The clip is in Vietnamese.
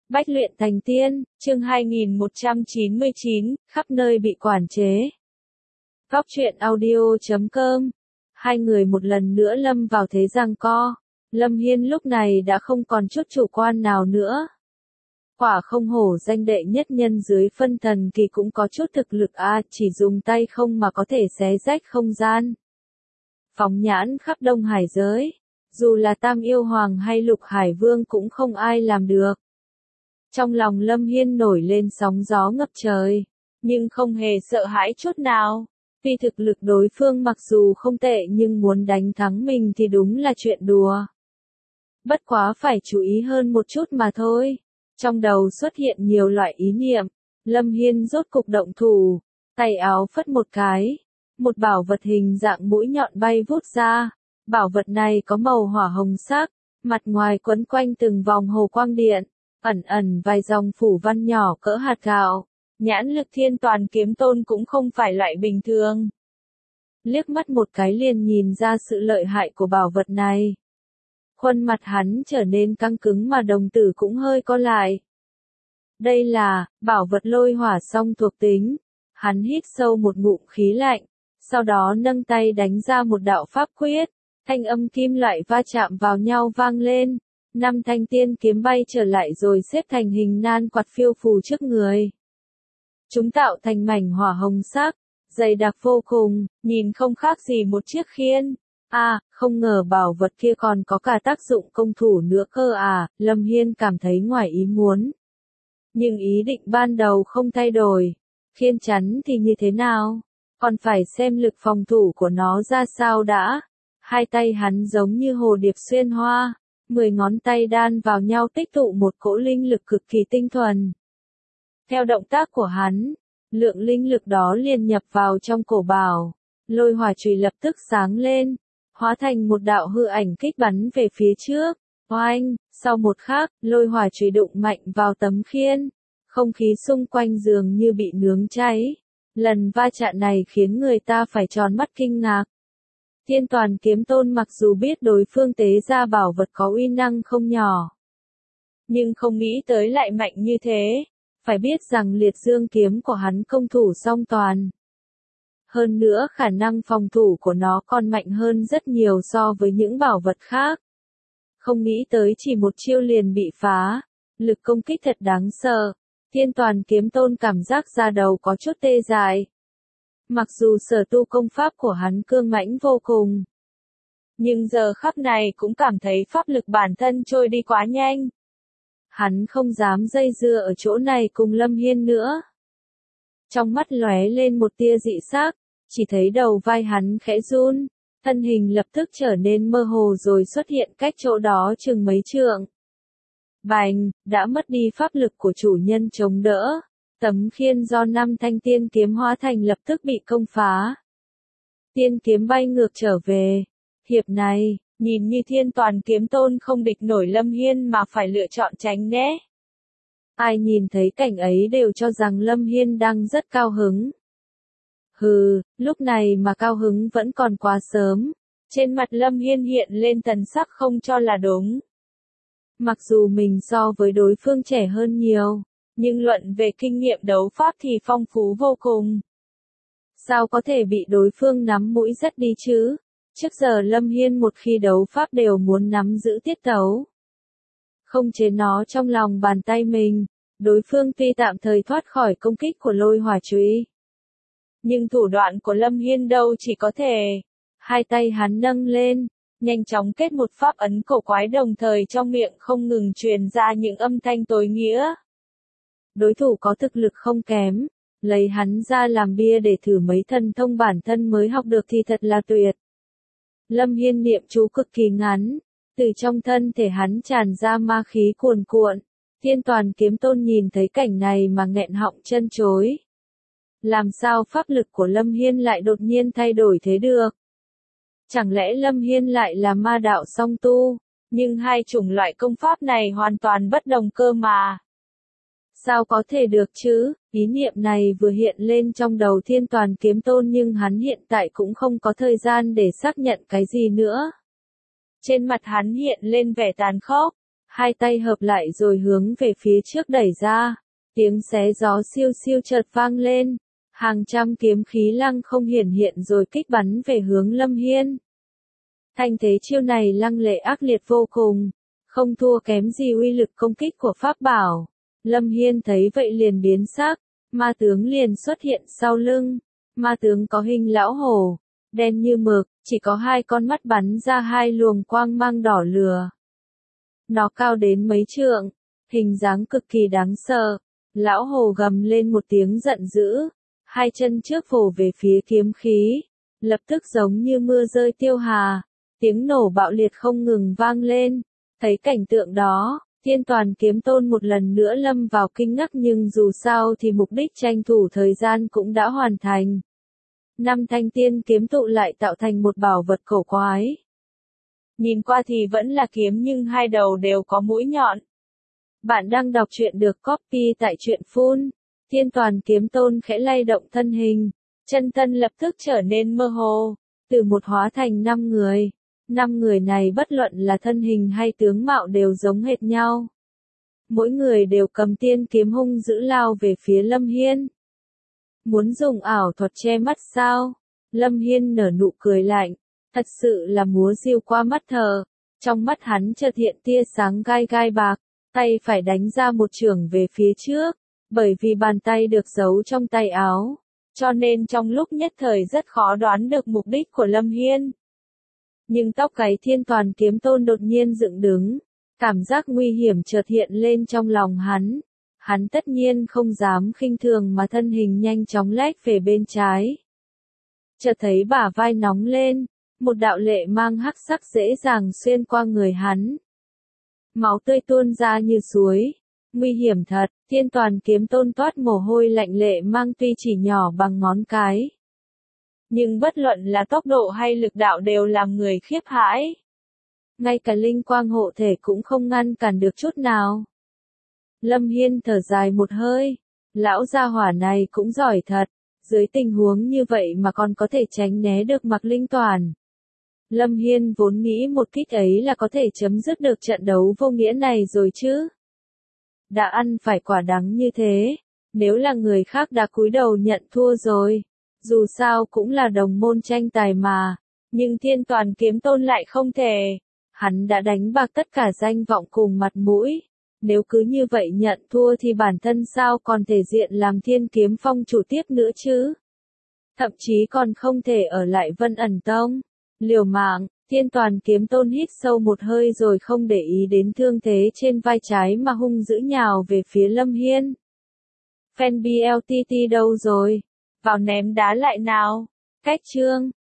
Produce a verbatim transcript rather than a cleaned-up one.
Bách luyện thành tiên, chương hai nghìn một trăm chín mươi chín, khắp nơi bị quản chế. Góc truyện audio chấm com. Hai người một lần nữa lâm vào thế giằng co. Lâm Hiên lúc này đã không còn chút chủ quan nào nữa. Quả không hổ danh đệ nhất nhân dưới phân thần kỳ cũng có chút thực lực a, à, chỉ dùng tay không mà có thể xé rách không gian. Phóng nhãn khắp Đông Hải giới, dù là Tam Yêu Hoàng hay Lục Hải Vương cũng không ai làm được. Trong lòng Lâm Hiên nổi lên sóng gió ngập trời, nhưng không hề sợ hãi chút nào. Vì thực lực đối phương mặc dù không tệ nhưng muốn đánh thắng mình thì đúng là chuyện đùa. Bất quá phải chú ý hơn một chút mà thôi. Trong đầu xuất hiện nhiều loại ý niệm, Lâm Hiên rốt cục động thủ, tay áo phất một cái, một bảo vật hình dạng mũi nhọn bay vút ra. Bảo vật này có màu hỏa hồng sắc, mặt ngoài quấn quanh từng vòng hồ quang điện, ẩn ẩn vài dòng phủ văn nhỏ cỡ hạt gạo. Nhãn lực Thiên Toàn Kiếm Tôn cũng không phải loại bình thường. Liếc mắt một cái liền nhìn ra sự lợi hại của bảo vật này. Khuôn mặt hắn trở nên căng cứng mà đồng tử cũng hơi co lại. Đây là bảo vật lôi hỏa song thuộc tính. Hắn hít sâu một ngụm khí lạnh, sau đó nâng tay đánh ra một đạo pháp quyết, thanh âm kim loại va chạm vào nhau vang lên. Năm thanh tiên kiếm bay trở lại rồi xếp thành hình nan quạt phiêu phù trước người. Chúng tạo thành mảnh hỏa hồng sắc, dày đặc vô cùng, nhìn không khác gì một chiếc khiên. À, không ngờ bảo vật kia còn có cả tác dụng công thủ nữa cơ à, Lâm Hiên cảm thấy ngoài ý muốn. Nhưng ý định ban đầu không thay đổi. Khiên chắn thì như thế nào? Còn phải xem lực phòng thủ của nó ra sao đã. Hai tay hắn giống như hồ điệp xuyên hoa, mười ngón tay đan vào nhau tích tụ một cỗ linh lực cực kỳ tinh thuần. Theo động tác của hắn, lượng linh lực đó liền nhập vào trong cổ bảo, lôi hỏa chùy lập tức sáng lên, hóa thành một đạo hư ảnh kích bắn về phía trước. Oanh, sau một khắc, lôi hỏa chùy đụng mạnh vào tấm khiên, không khí xung quanh dường như bị nướng cháy. Lần va chạm này khiến người ta phải tròn mắt kinh ngạc. Thiên Toàn Kiếm Tôn mặc dù biết đối phương tế ra bảo vật có uy năng không nhỏ, nhưng không nghĩ tới lại mạnh như thế. Phải biết rằng liệt dương kiếm của hắn công thủ song toàn. Hơn nữa khả năng phòng thủ của nó còn mạnh hơn rất nhiều so với những bảo vật khác. Không nghĩ tới chỉ một chiêu liền bị phá. Lực công kích thật đáng sợ. Thiên Toàn Kiếm Tôn cảm giác da đầu có chút tê dại. Mặc dù sở tu công pháp của hắn cương mãnh vô cùng, nhưng giờ khắc này cũng cảm thấy pháp lực bản thân trôi đi quá nhanh. Hắn không dám dây dưa ở chỗ này cùng Lâm Hiên nữa. Trong mắt lóe lên một tia dị sắc, chỉ thấy đầu vai hắn khẽ run, thân hình lập tức trở nên mơ hồ rồi xuất hiện cách chỗ đó chừng mấy trượng. Bành, đã mất đi pháp lực của chủ nhân chống đỡ. Tấm khiên do năm thanh tiên kiếm hóa thành lập tức bị công phá. Tiên kiếm bay ngược trở về. Hiệp này, nhìn như Thiên Toàn Kiếm Tôn không địch nổi Lâm Hiên mà phải lựa chọn tránh né. Ai nhìn thấy cảnh ấy đều cho rằng Lâm Hiên đang rất cao hứng. Hừ, lúc này mà cao hứng vẫn còn quá sớm. Trên mặt Lâm Hiên hiện lên thần sắc không cho là đúng. Mặc dù mình so với đối phương trẻ hơn nhiều, nhưng luận về kinh nghiệm đấu pháp thì phong phú vô cùng. Sao có thể bị đối phương nắm mũi dắt đi chứ? Trước giờ Lâm Hiên một khi đấu pháp đều muốn nắm giữ tiết tấu, không chế nó trong lòng bàn tay mình. Đối phương tuy tạm thời thoát khỏi công kích của lôi hỏa chùy, nhưng thủ đoạn của Lâm Hiên đâu chỉ có thể. Hai tay hắn nâng lên, nhanh chóng kết một pháp ấn cổ quái, đồng thời trong miệng không ngừng truyền ra những âm thanh tối nghĩa. Đối thủ có thực lực không kém, lấy hắn ra làm bia để thử mấy thần thông bản thân mới học được thì thật là tuyệt. Lâm Hiên niệm chú cực kỳ ngắn, từ trong thân thể hắn tràn ra ma khí cuồn cuộn. Thiên Toàn Kiếm Tôn nhìn thấy cảnh này mà nghẹn họng chân chối. Làm sao pháp lực của Lâm Hiên lại đột nhiên thay đổi thế được? Chẳng lẽ Lâm Hiên lại là ma đạo song tu? Nhưng hai chủng loại công pháp này hoàn toàn bất đồng cơ mà. Sao có thể được chứ? Ý niệm này vừa hiện lên trong đầu Thiên Toàn Kiếm Tôn nhưng hắn hiện tại cũng không có thời gian để xác nhận cái gì nữa. Trên mặt hắn hiện lên vẻ tàn khốc, hai tay hợp lại rồi hướng về phía trước đẩy ra. Tiếng xé gió siêu siêu chợt vang lên, hàng trăm kiếm khí lăng không hiển hiện rồi kích bắn về hướng Lâm Hiên. Thanh thế chiêu này lăng lệ ác liệt vô cùng, không thua kém gì uy lực công kích của pháp bảo. Lâm Hiên thấy vậy liền biến sắc, ma tướng liền xuất hiện sau lưng. Ma tướng có hình lão hổ, đen như mực, chỉ có hai con mắt bắn ra hai luồng quang mang đỏ lửa. Nó cao đến mấy trượng, hình dáng cực kỳ đáng sợ. Lão hổ gầm lên một tiếng giận dữ, hai chân trước vồ về phía kiếm khí, lập tức giống như mưa rơi tiêu hà, tiếng nổ bạo liệt không ngừng vang lên. Thấy cảnh tượng đó, Thiên Toàn Kiếm Tôn một lần nữa lâm vào kinh ngạc, nhưng dù sao thì mục đích tranh thủ thời gian cũng đã hoàn thành. Năm thanh tiên kiếm tụ lại tạo thành một bảo vật cổ quái. Nhìn qua thì vẫn là kiếm nhưng hai đầu đều có mũi nhọn. Bạn đang đọc truyện được copy tại truyện phun. Thiên Toàn Kiếm Tôn khẽ lay động thân hình, chân thân lập tức trở nên mơ hồ, từ một hóa thành năm người. Năm người này bất luận là thân hình hay tướng mạo đều giống hệt nhau. Mỗi người đều cầm tiên kiếm hung dữ lao về phía Lâm Hiên. Muốn dùng ảo thuật che mắt sao? Lâm Hiên nở nụ cười lạnh, thật sự là múa diêu qua mắt thờ. Trong mắt hắn chợt hiện tia sáng gai gai bạc, tay phải đánh ra một chưởng về phía trước, bởi vì bàn tay được giấu trong tay áo, cho nên trong lúc nhất thời rất khó đoán được mục đích của Lâm Hiên. Nhưng tóc gáy Thiên Toàn Kiếm Tôn đột nhiên dựng đứng, cảm giác nguy hiểm chợt hiện lên trong lòng hắn. Hắn tất nhiên không dám khinh thường mà thân hình nhanh chóng lách về bên trái. Chợt thấy bả vai nóng lên, một đạo lệ mang hắc sắc dễ dàng xuyên qua người hắn. Máu tươi tuôn ra như suối. Nguy hiểm thật, Thiên Toàn Kiếm Tôn toát mồ hôi lạnh, lệ mang tuy chỉ nhỏ bằng ngón cái, nhưng bất luận là tốc độ hay lực đạo đều làm người khiếp hãi. Ngay cả linh quang hộ thể cũng không ngăn cản được chút nào. Lâm Hiên thở dài một hơi, lão gia hỏa này cũng giỏi thật, dưới tình huống như vậy mà còn có thể tránh né được Mạc Linh Toàn. Lâm Hiên vốn nghĩ một kích ấy là có thể chấm dứt được trận đấu vô nghĩa này rồi chứ. Đã ăn phải quả đắng như thế, nếu là người khác đã cúi đầu nhận thua rồi. Dù sao cũng là đồng môn tranh tài mà, nhưng Thiên Toàn Kiếm Tôn lại không thể. Hắn đã đánh bạc tất cả danh vọng cùng mặt mũi. Nếu cứ như vậy nhận thua thì bản thân sao còn thể diện làm Thiên Kiếm Phong chủ tiếp nữa chứ? Thậm chí còn không thể ở lại Vân Ẩn Tông. Liều mạng, Thiên Toàn Kiếm Tôn hít sâu một hơi rồi không để ý đến thương thế trên vai trái mà hung dữ nhào về phía Lâm Hiên. Fan bê lờ tê tê đâu rồi? Vào ném đá lại nào. Cách chương